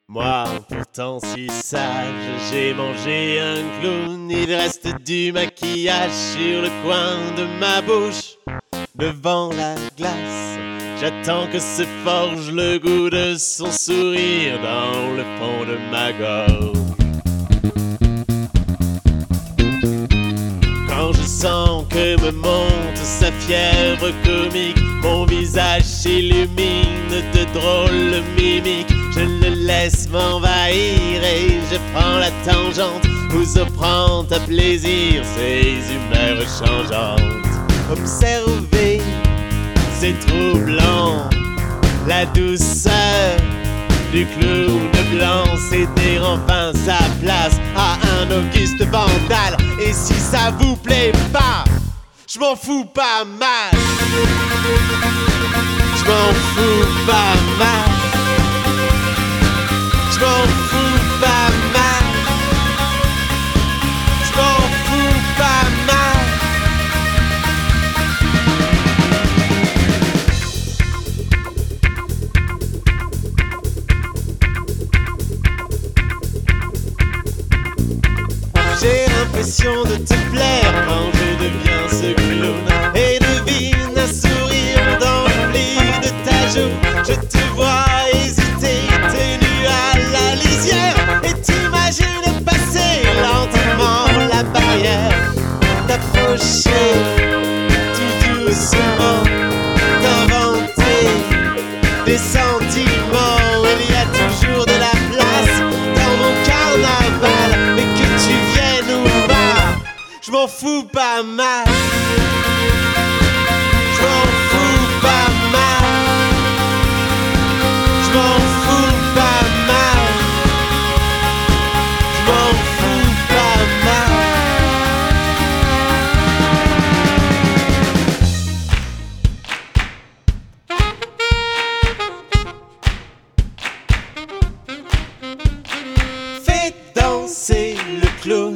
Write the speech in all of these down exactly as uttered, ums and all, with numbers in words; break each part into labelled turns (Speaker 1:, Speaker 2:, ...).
Speaker 1: Moi, pourtant si sage, j'ai mangé un clown. Il reste du maquillage sur le coin de ma bouche. Devant la glace, j'attends que se forge le goût de son sourire dans le fond de ma gorge. Quand je sens que me monte sa fièvre comique, mon visage s'illumine de drôles mimiques. Je le laisse m'envahir et je prends la tangente, vous offrant à plaisir ces humeurs changeantes. Observez, c'est troublant, la douceur du clown blanc céder enfin sa place à un Auguste Vandal. Et si ça vous plaît pas, je m'en fous pas mal. Je m'en fous pas mal. Je m'en fous pas mal. Je m'en fous pas mal. J'ai l'impression de te plaire quand je deviens ce clown. Et devine un sourire dans le pli de ta joue. Je te vois hésiter, tenu à la lisière. Et t'imagines passer lentement la barrière, t'approcher tout doucement, t'inventer des sentiments. Il y a toujours de la place dans mon carnaval, mais que tu viennes ou pas, je m'en fous pas mal. Je m'en fous pas mal. Je m'en fous pas mal. Je m'en fous pas mal. Fais danser le clown.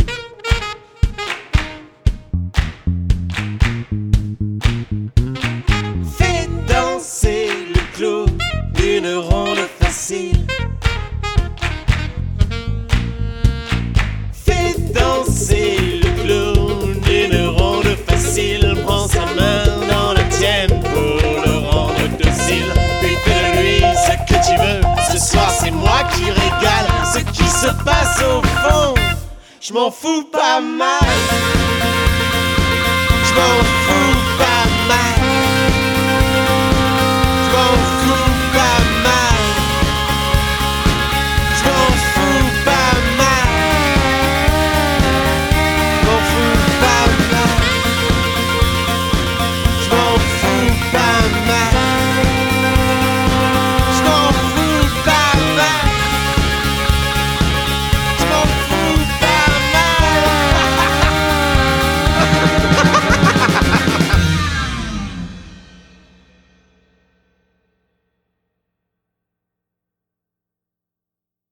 Speaker 1: Fais danser le clown, une ronde facile. Fais danser le clown, une ronde facile. Prends sa main dans la tienne pour le rendre docile. Puis fais de lui ce que tu veux. Ce soir c'est moi qui régale. Ce qui se passe au fond, je m'en fous pas mal. Je m'en fous